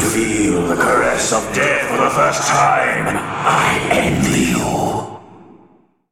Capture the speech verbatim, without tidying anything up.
feel the caress of death for the first time, I envy